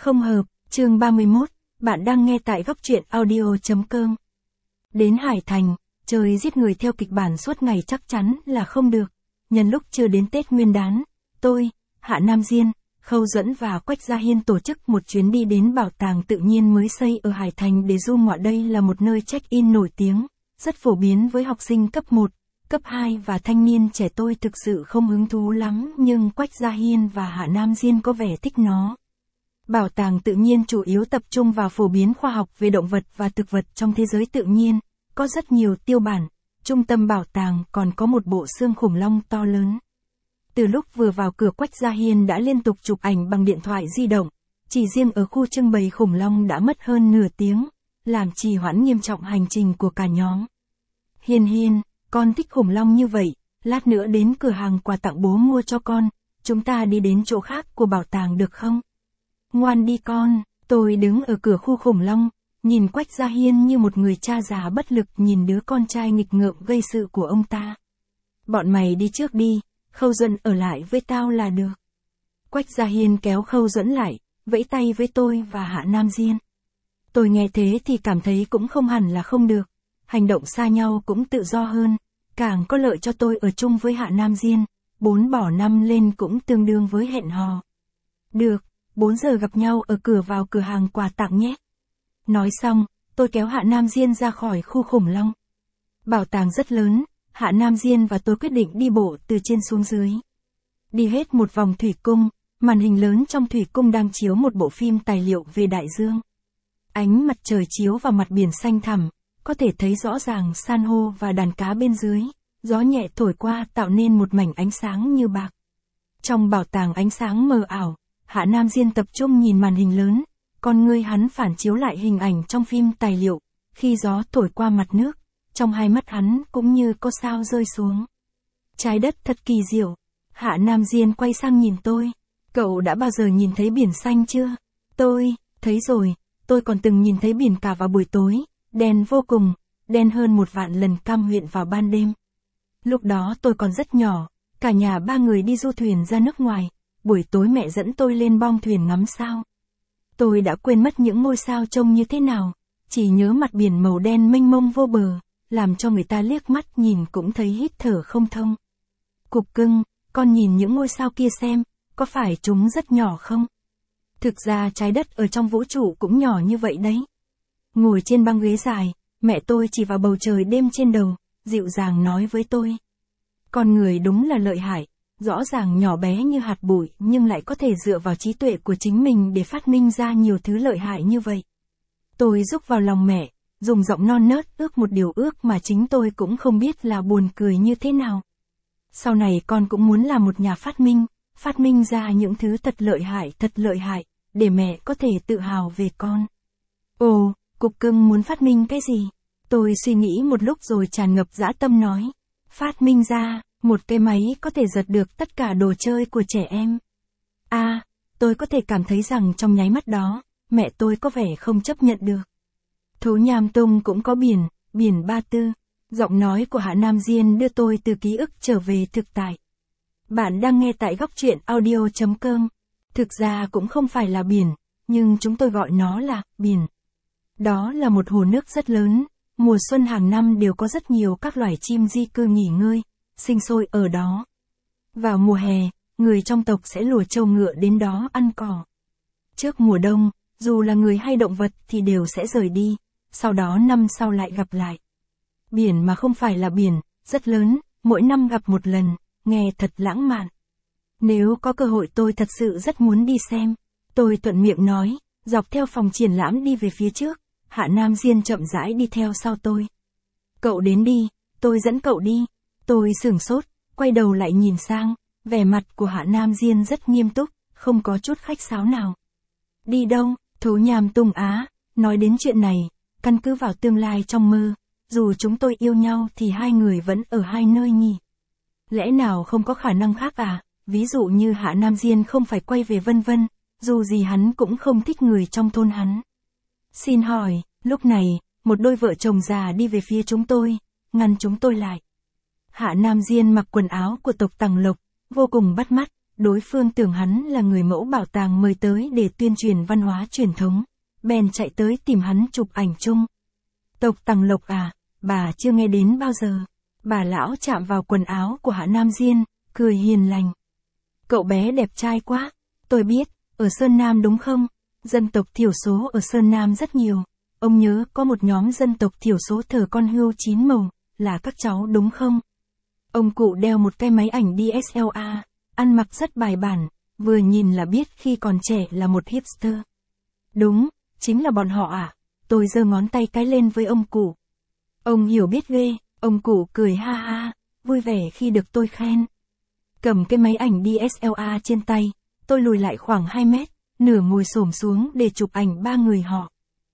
Không hợp, chương 31, bạn đang nghe tại góc truyện audio.com. Đến Hải Thành, chơi giết người theo kịch bản suốt ngày chắc chắn là không được. Nhân lúc chưa đến Tết Nguyên đán, tôi, Hạ Nam Diên, Khâu Duẫn và Quách Gia Hiên tổ chức một chuyến đi đến bảo tàng tự nhiên mới xây ở Hải Thành để du ngoạn. Đây là một nơi check-in nổi tiếng, rất phổ biến với học sinh cấp 1, cấp 2 và thanh niên trẻ. Tôi thực sự không hứng thú lắm, nhưng Quách Gia Hiên và Hạ Nam Diên có vẻ thích nó. Bảo tàng tự nhiên chủ yếu tập trung vào phổ biến khoa học về động vật và thực vật trong thế giới tự nhiên, có rất nhiều tiêu bản. Trung tâm bảo tàng còn có một bộ xương khủng long to lớn. Từ lúc vừa vào cửa, Quách Gia Hiên đã liên tục chụp ảnh bằng điện thoại di động. Chỉ riêng ở khu trưng bày khủng long đã mất hơn nửa tiếng, làm trì hoãn nghiêm trọng hành trình của cả nhóm. Hiên, con thích khủng long như vậy, lát nữa đến cửa hàng quà tặng bố mua cho con, chúng ta đi đến chỗ khác của bảo tàng được không? Ngoan đi con. Tôi đứng ở cửa khu khủng long, nhìn Quách Gia Hiên như một người cha già bất lực nhìn đứa con trai nghịch ngợm gây sự của ông ta. Bọn mày đi trước đi, Khâu Duẫn ở lại với tao là được. Quách Gia Hiên kéo Khâu Duẫn lại, vẫy tay với tôi và Hạ Nam Diên. Tôi nghe thế thì cảm thấy cũng không hẳn là không được, hành động xa nhau cũng tự do hơn, càng có lợi cho tôi ở chung với Hạ Nam Diên, 4 bỏ 5 lên cũng tương đương với hẹn hò. Được, 4 giờ gặp nhau ở cửa vào cửa hàng quà tặng nhé. Nói xong, tôi kéo Hạ Nam Diên ra khỏi khu khủng long. Bảo tàng rất lớn, Hạ Nam Diên và tôi quyết định đi bộ từ trên xuống dưới. Đi hết một vòng thủy cung, màn hình lớn trong thủy cung đang chiếu một bộ phim tài liệu về đại dương. Ánh mặt trời chiếu vào mặt biển xanh thẳm, có thể thấy rõ ràng san hô và đàn cá bên dưới, gió nhẹ thổi qua tạo nên một mảnh ánh sáng như bạc. Trong bảo tàng ánh sáng mờ ảo, Hạ Nam Diên tập trung nhìn màn hình lớn, con ngươi hắn phản chiếu lại hình ảnh trong phim tài liệu, khi gió thổi qua mặt nước, trong hai mắt hắn cũng như có sao rơi xuống. Trái đất thật kỳ diệu. Hạ Nam Diên quay sang nhìn tôi. Cậu đã bao giờ nhìn thấy biển xanh chưa? Tôi, thấy rồi, tôi còn từng nhìn thấy biển cả vào buổi tối, đen vô cùng, đen hơn 1.000.000 lần cam huyện vào ban đêm. Lúc đó tôi còn rất nhỏ, cả nhà 3 người đi du thuyền ra nước ngoài, buổi tối mẹ dẫn tôi lên bong thuyền ngắm sao. Tôi đã quên mất những ngôi sao trông như thế nào, chỉ nhớ mặt biển màu đen mênh mông vô bờ, làm cho người ta liếc mắt nhìn cũng thấy hít thở không thông. Cục cưng, con nhìn những ngôi sao kia xem, có phải chúng rất nhỏ không? Thực ra trái đất ở trong vũ trụ cũng nhỏ như vậy đấy. Ngồi trên băng ghế dài, mẹ tôi chỉ vào bầu trời đêm trên đầu, dịu dàng nói với tôi. Con người đúng là lợi hại, rõ ràng nhỏ bé như hạt bụi nhưng lại có thể dựa vào trí tuệ của chính mình để phát minh ra nhiều thứ lợi hại như vậy. Tôi rúc vào lòng mẹ, dùng giọng non nớt ước một điều ước mà chính tôi cũng không biết là buồn cười như thế nào. Sau này con cũng muốn là một nhà phát minh ra những thứ thật lợi hại, để mẹ có thể tự hào về con. Ồ, cục cưng muốn phát minh cái gì? Tôi suy nghĩ một lúc rồi tràn ngập dã tâm nói. Phát minh ra một cái máy có thể giật được tất cả đồ chơi của trẻ em. Tôi có thể cảm thấy rằng trong nháy mắt đó, mẹ tôi có vẻ không chấp nhận được. Thú Nham Tung cũng có biển Ba Tư. Giọng nói của Hạ Nam Diên đưa tôi từ ký ức trở về thực tại. Bạn đang nghe tại góc truyện audio.com. Thực ra cũng không phải là biển, nhưng chúng tôi gọi nó là biển. Đó là một hồ nước rất lớn, mùa xuân hàng năm đều có rất nhiều các loài chim di cư nghỉ ngơi, sinh sôi ở đó. Vào mùa hè, người trong tộc sẽ lùa trâu ngựa đến đó ăn cỏ. Trước mùa đông, dù là người hay động vật thì đều sẽ rời đi, sau đó năm sau lại gặp lại. Biển mà không phải là biển, rất lớn, mỗi năm gặp một lần, nghe thật lãng mạn. Nếu có cơ hội tôi thật sự rất muốn đi xem. Tôi thuận miệng nói, dọc theo phòng triển lãm đi về phía trước, Hạ Nam Diên chậm rãi đi theo sau tôi. Cậu đến đi, tôi dẫn cậu đi. Tôi sửng sốt, quay đầu lại nhìn sang, vẻ mặt của Hạ Nam Diên rất nghiêm túc, không có chút khách sáo nào. Đi đâu? Thú Nham Tung á, nói đến chuyện này, căn cứ vào tương lai trong mơ, dù chúng tôi yêu nhau thì hai người vẫn ở hai nơi nhỉ? Lẽ nào không có khả năng khác à? Ví dụ như Hạ Nam Diên không phải quay về vân vân, dù gì hắn cũng không thích người trong thôn hắn. Xin hỏi, lúc này, một đôi vợ chồng già đi về phía chúng tôi, ngăn chúng tôi lại. Hạ Nam Diên mặc quần áo của tộc Tằng Lộc, vô cùng bắt mắt, đối phương tưởng hắn là người mẫu bảo tàng mời tới để tuyên truyền văn hóa truyền thống, bèn chạy tới tìm hắn chụp ảnh chung. Tộc Tằng Lộc à, bà chưa nghe đến bao giờ. Bà lão chạm vào quần áo của Hạ Nam Diên, cười hiền lành. Cậu bé đẹp trai quá, tôi biết, ở Sơn Nam đúng không? Dân tộc thiểu số ở Sơn Nam rất nhiều. Ông nhớ có một nhóm dân tộc thiểu số thờ con hươu 9 màu, là các cháu đúng không? Ông cụ đeo một cái máy ảnh DSLR, ăn mặc rất bài bản, vừa nhìn là biết khi còn trẻ là một hipster. Đúng, chính là bọn họ à? Tôi giơ ngón tay cái lên với ông cụ. Ông hiểu biết ghê, ông cụ cười ha ha, vui vẻ khi được tôi khen. Cầm cái máy ảnh DSLR trên tay, tôi lùi lại khoảng 2 mét, nửa ngồi xổm xuống để chụp ảnh 3 người họ.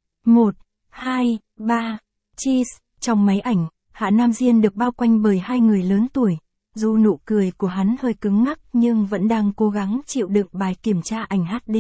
1, 2, 3, cheese, trong máy ảnh, Hạ Nam Diên được bao quanh bởi 2 người lớn tuổi. Dù nụ cười của hắn hơi cứng ngắc nhưng vẫn đang cố gắng chịu đựng bài kiểm tra ảnh HD.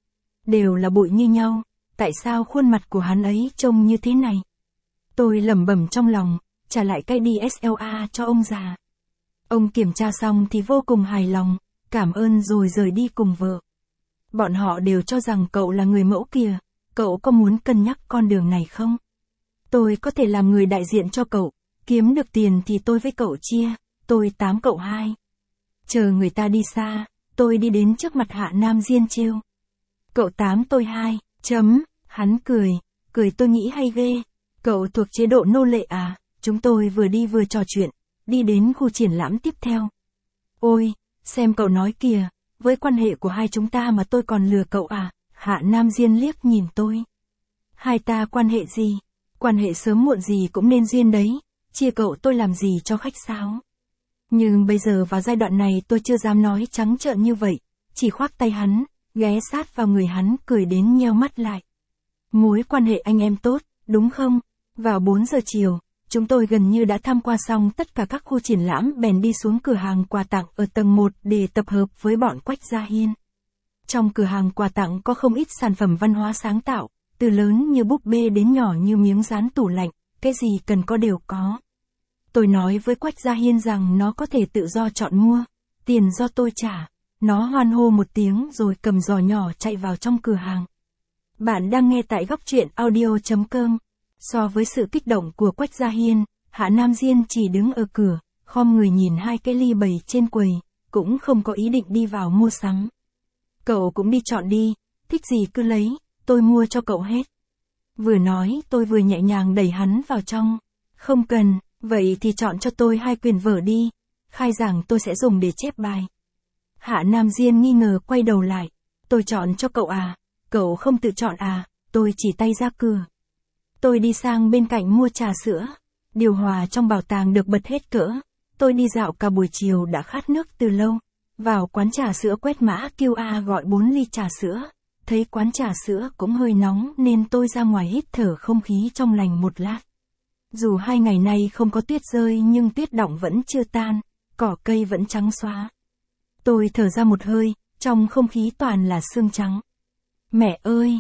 Đều là bụi như nhau, tại sao khuôn mặt của hắn ấy trông như thế này? Tôi lẩm bẩm trong lòng, trả lại cái DSLR cho ông già. Ông kiểm tra xong thì vô cùng hài lòng, cảm ơn rồi rời đi cùng vợ. Bọn họ đều cho rằng cậu là người mẫu kìa, cậu có muốn cân nhắc con đường này không? Tôi có thể làm người đại diện cho cậu, kiếm được tiền thì tôi với cậu chia, tôi 8 cậu 2. Chờ người ta đi xa, tôi đi đến trước mặt Hạ Nam Diên trêu. Cậu 8 tôi 2, hắn cười tôi nghĩ hay ghê. Cậu thuộc chế độ nô lệ à? Chúng tôi vừa đi vừa trò chuyện, đi đến khu triển lãm tiếp theo. Ôi, xem cậu nói kìa, với quan hệ của hai chúng ta mà tôi còn lừa cậu à? Hạ Nam Diên liếc nhìn tôi. Hai ta quan hệ gì? Quan hệ sớm muộn gì cũng nên duyên đấy, chia cậu tôi làm gì cho khách sáo. Nhưng bây giờ vào giai đoạn này tôi chưa dám nói trắng trợn như vậy, chỉ khoác tay hắn, ghé sát vào người hắn cười đến nheo mắt lại. Mối quan hệ anh em tốt, đúng không? Vào 4 giờ chiều, chúng tôi gần như đã tham quan xong tất cả các khu triển lãm bèn đi xuống cửa hàng quà tặng ở tầng 1 để tập hợp với bọn Quách Gia Hiên. Trong cửa hàng quà tặng có không ít sản phẩm văn hóa sáng tạo, từ lớn như búp bê đến nhỏ như miếng dán tủ lạnh, cái gì cần có đều có. Tôi nói với Quách Gia Hiên rằng nó có thể tự do chọn mua, tiền do tôi trả. Nó hoan hô một tiếng rồi cầm giỏ nhỏ chạy vào trong cửa hàng. Bạn đang nghe tại góc truyện audio.com. So với sự kích động của Quách Gia Hiên, Hạ Nam Diên chỉ đứng ở cửa, khom người nhìn 2 cái ly bày trên quầy, cũng không có ý định đi vào mua sắm. Cậu cũng đi chọn đi, thích gì cứ lấy, tôi mua cho cậu hết. Vừa nói tôi vừa nhẹ nhàng đẩy hắn vào trong. Không cần, vậy thì chọn cho tôi 2 quyển vở đi, khai giảng tôi sẽ dùng để chép bài. Hạ Nam Diên nghi ngờ quay đầu lại. Tôi chọn cho cậu à? Cậu không tự chọn à? Tôi chỉ tay ra cửa. Tôi đi sang bên cạnh mua trà sữa. Điều hòa trong bảo tàng được bật hết cỡ. Tôi đi dạo cả buổi chiều đã khát nước từ lâu. Vào quán trà sữa quét mã QR gọi 4 ly trà sữa. Thấy quán trà sữa cũng hơi nóng nên tôi ra ngoài hít thở không khí trong lành một lát. Dù 2 ngày nay không có tuyết rơi nhưng tuyết đọng vẫn chưa tan, cỏ cây vẫn trắng xóa. Tôi thở ra một hơi, trong không khí toàn là sương trắng. Mẹ ơi,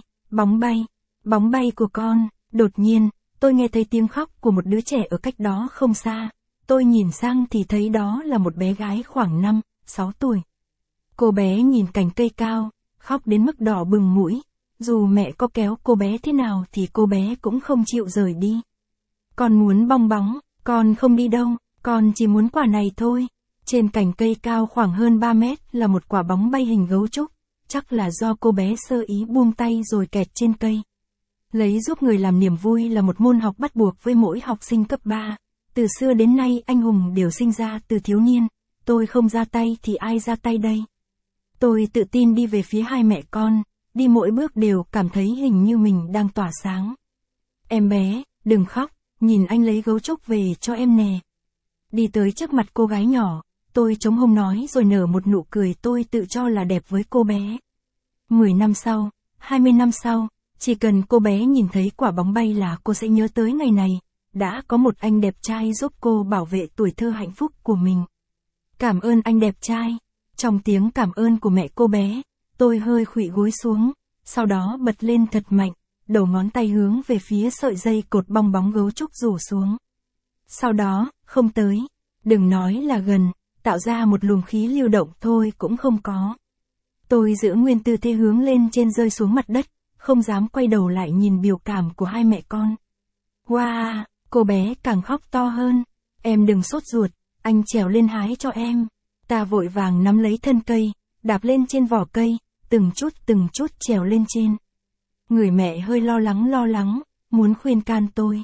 bóng bay của con. Đột nhiên, tôi nghe thấy tiếng khóc của một đứa trẻ ở cách đó không xa. Tôi nhìn sang thì thấy đó là một bé gái khoảng 5, 6 tuổi. Cô bé nhìn cành cây cao, khóc đến mức đỏ bừng mũi. Dù mẹ có kéo cô bé thế nào thì cô bé cũng không chịu rời đi. Con muốn bong bóng, con không đi đâu, con chỉ muốn quả này thôi. Trên cành cây cao khoảng hơn 3 mét là một quả bóng bay hình gấu trúc, chắc là do cô bé sơ ý buông tay rồi kẹt trên cây. Lấy giúp người làm niềm vui là một môn học bắt buộc với mỗi học sinh cấp 3. Từ xưa đến nay anh hùng đều sinh ra từ thiếu niên, tôi không ra tay thì ai ra tay đây? Tôi tự tin đi về phía 2 mẹ con, đi mỗi bước đều cảm thấy hình như mình đang tỏa sáng. Em bé, đừng khóc, nhìn anh lấy gấu trúc về cho em nè. Đi tới trước mặt cô gái nhỏ, tôi chống hông nói rồi nở một nụ cười tôi tự cho là đẹp với cô bé. 10 năm sau, 20 năm sau, chỉ cần cô bé nhìn thấy quả bóng bay là cô sẽ nhớ tới ngày này, đã có một anh đẹp trai giúp cô bảo vệ tuổi thơ hạnh phúc của mình. Cảm ơn anh đẹp trai. Trong tiếng cảm ơn của mẹ cô bé, tôi hơi khuỵu gối xuống, sau đó bật lên thật mạnh, đầu ngón tay hướng về phía sợi dây cột bong bóng gấu trúc rủ xuống. Sau đó, không tới, đừng nói là gần, tạo ra một luồng khí lưu động thôi cũng không có. Tôi giữ nguyên tư thế hướng lên trên rơi xuống mặt đất, không dám quay đầu lại nhìn biểu cảm của hai mẹ con. Wow, cô bé càng khóc to hơn. Em đừng sốt ruột, anh trèo lên hái cho em. Ta vội vàng nắm lấy thân cây, đạp lên trên vỏ cây, từng chút trèo lên trên. Người mẹ hơi lo lắng, muốn khuyên can tôi.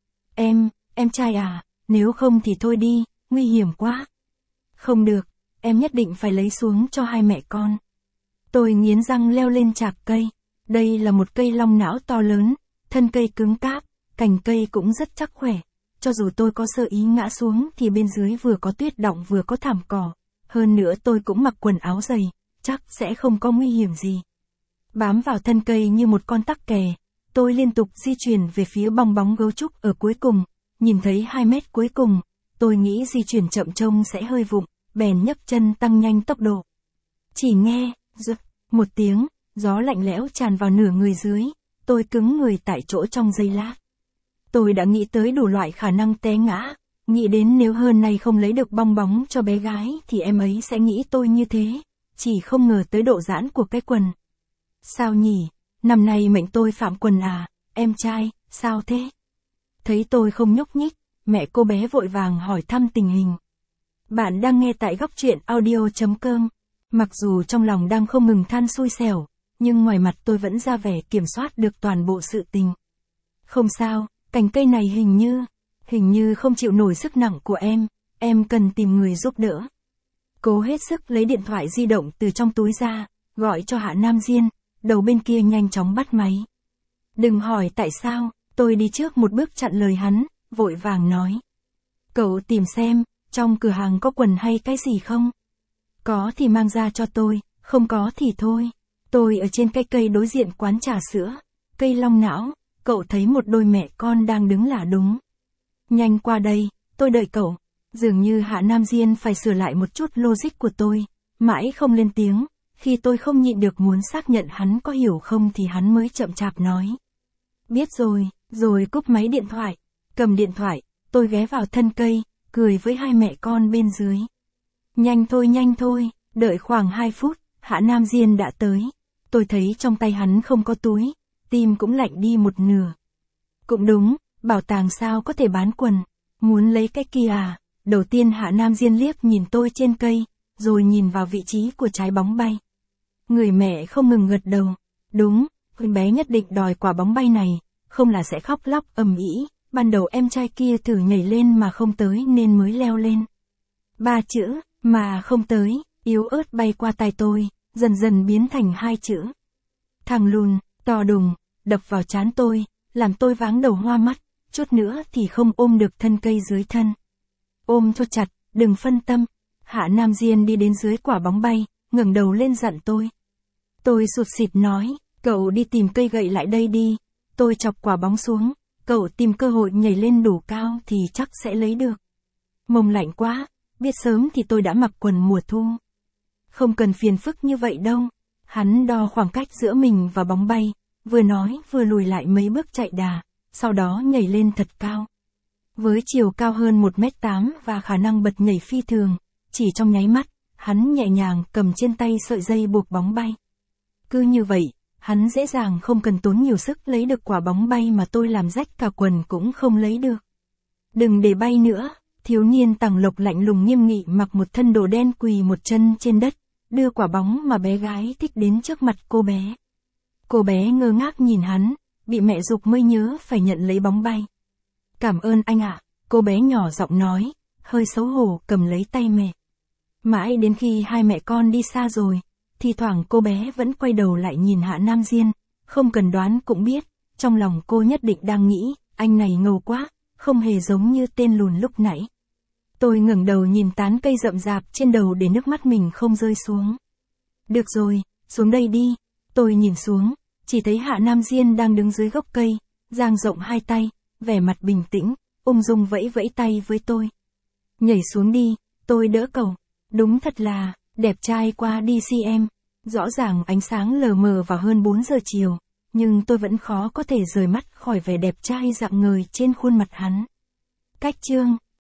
Em trai à, nếu không thì thôi đi, nguy hiểm quá. Không được, em nhất định phải lấy xuống cho hai mẹ con. Tôi nghiến răng leo lên chạc cây. Đây là một cây long não to lớn, thân cây cứng cáp, cành cây cũng rất chắc khỏe. Cho dù tôi có sơ ý ngã xuống thì bên dưới vừa có tuyết đọng vừa có thảm cỏ. Hơn nữa tôi cũng mặc quần áo dày, chắc sẽ không có nguy hiểm gì. Bám vào thân cây như một con tắc kè, tôi liên tục di chuyển về phía bong bóng gấu trúc ở cuối cùng. Nhìn thấy 2 mét cuối cùng, tôi nghĩ di chuyển chậm trông sẽ hơi vụng, bèn nhấc chân tăng nhanh tốc độ. Chỉ nghe, rực, một tiếng, gió lạnh lẽo tràn vào nửa người dưới, tôi cứng người tại chỗ trong giây lát. Tôi đã nghĩ tới đủ loại khả năng té ngã, nghĩ đến nếu hơn này không lấy được bong bóng cho bé gái thì em ấy sẽ nghĩ tôi như thế, chỉ không ngờ tới độ giãn của cái quần. Sao nhỉ, năm nay mệnh tôi phạm quần à, em trai, sao thế? Thấy tôi không nhúc nhích, mẹ cô bé vội vàng hỏi thăm tình hình. Bạn đang nghe tại góc truyện audio.com. Mặc dù trong lòng đang không ngừng than xui xẻo, nhưng ngoài mặt tôi vẫn ra vẻ kiểm soát được toàn bộ sự tình. Không sao, cành cây này hình như không chịu nổi sức nặng của em cần tìm người giúp đỡ. Cố hết sức lấy điện thoại di động từ trong túi ra, gọi cho Hạ Nam Diên, đầu bên kia nhanh chóng bắt máy. Đừng hỏi tại sao, tôi đi trước một bước chặn lời hắn, vội vàng nói. Cậu tìm xem, trong cửa hàng có quần hay cái gì không? Có thì mang ra cho tôi, không có thì thôi. Tôi ở trên cái cây đối diện quán trà sữa, cây long não, cậu thấy một đôi mẹ con đang đứng là đúng. Nhanh qua đây, tôi đợi cậu. Dường như Hạ Nam Diên phải sửa lại một chút logic của tôi, mãi không lên tiếng, khi tôi không nhịn được muốn xác nhận hắn có hiểu không thì hắn mới chậm chạp nói. Biết rồi cúp máy điện thoại, cầm điện thoại, tôi ghé vào thân cây, cười với hai mẹ con bên dưới. Nhanh thôi, đợi khoảng 2 phút, Hạ Nam Diên đã tới. Tôi thấy trong tay hắn không có túi, tim cũng lạnh đi một nửa. Cũng đúng, bảo tàng sao có thể bán quần, muốn lấy cái kia à? Đầu tiên Hạ Nam Diên liếc nhìn tôi trên cây, rồi nhìn vào vị trí của trái bóng bay. Người mẹ không ngừng gật đầu. Đúng, con bé nhất định đòi quả bóng bay này, không là sẽ khóc lóc ầm ĩ. Ban đầu em trai kia thử nhảy lên mà không tới nên mới leo lên. 3 chữ, mà không tới, yếu ớt bay qua tai tôi, dần dần biến thành 2 chữ. Thằng lùn, to đùng, đập vào trán tôi, làm tôi váng đầu hoa mắt, chút nữa thì không ôm được thân cây dưới thân. Ôm cho chặt, đừng phân tâm. Hạ Nam Diên đi đến dưới quả bóng bay, ngẩng đầu lên dặn tôi. Tôi sụt sịt nói, cậu đi tìm cây gậy lại đây đi. Tôi chọc quả bóng xuống, cậu tìm cơ hội nhảy lên đủ cao thì chắc sẽ lấy được. Mông lạnh quá, biết sớm thì tôi đã mặc quần mùa thu. Không cần phiền phức như vậy đâu. Hắn đo khoảng cách giữa mình và bóng bay, vừa nói vừa lùi lại mấy bước chạy đà, sau đó nhảy lên thật cao. Với chiều cao hơn 1m8 và khả năng bật nhảy phi thường, chỉ trong nháy mắt, hắn nhẹ nhàng cầm trên tay sợi dây buộc bóng bay. Cứ như vậy, hắn dễ dàng không cần tốn nhiều sức lấy được quả bóng bay mà tôi làm rách cả quần cũng không lấy được. Đừng để bay nữa, thiếu niên Tằng Lộc lạnh lùng nghiêm nghị mặc một thân đồ đen quỳ một chân trên đất, đưa quả bóng mà bé gái thích đến trước mặt cô bé. Cô bé ngơ ngác nhìn hắn, bị mẹ giục mới nhớ phải nhận lấy bóng bay. Cảm ơn anh ạ, cô bé nhỏ giọng nói, hơi xấu hổ cầm lấy tay mẹ. Mãi đến khi hai mẹ con đi xa rồi, thì thoảng cô bé vẫn quay đầu lại nhìn Hạ Nam Diên, không cần đoán cũng biết, trong lòng cô nhất định đang nghĩ, anh này ngầu quá, không hề giống như tên lùn lúc nãy. Tôi ngẩng đầu nhìn tán cây rậm rạp trên đầu để nước mắt mình không rơi xuống. Được rồi, xuống đây đi. Tôi nhìn xuống, chỉ thấy Hạ Nam Diên đang đứng dưới gốc cây, dang rộng hai tay, vẻ mặt bình tĩnh, ung dung vẫy vẫy tay với tôi. Nhảy xuống đi, tôi đỡ cậu. Đúng thật là, đẹp trai qua đi em. Rõ ràng ánh sáng lờ mờ vào hơn 4 giờ chiều, nhưng tôi vẫn khó có thể rời mắt khỏi vẻ đẹp trai rạng ngời trên khuôn mặt hắn. Cách chương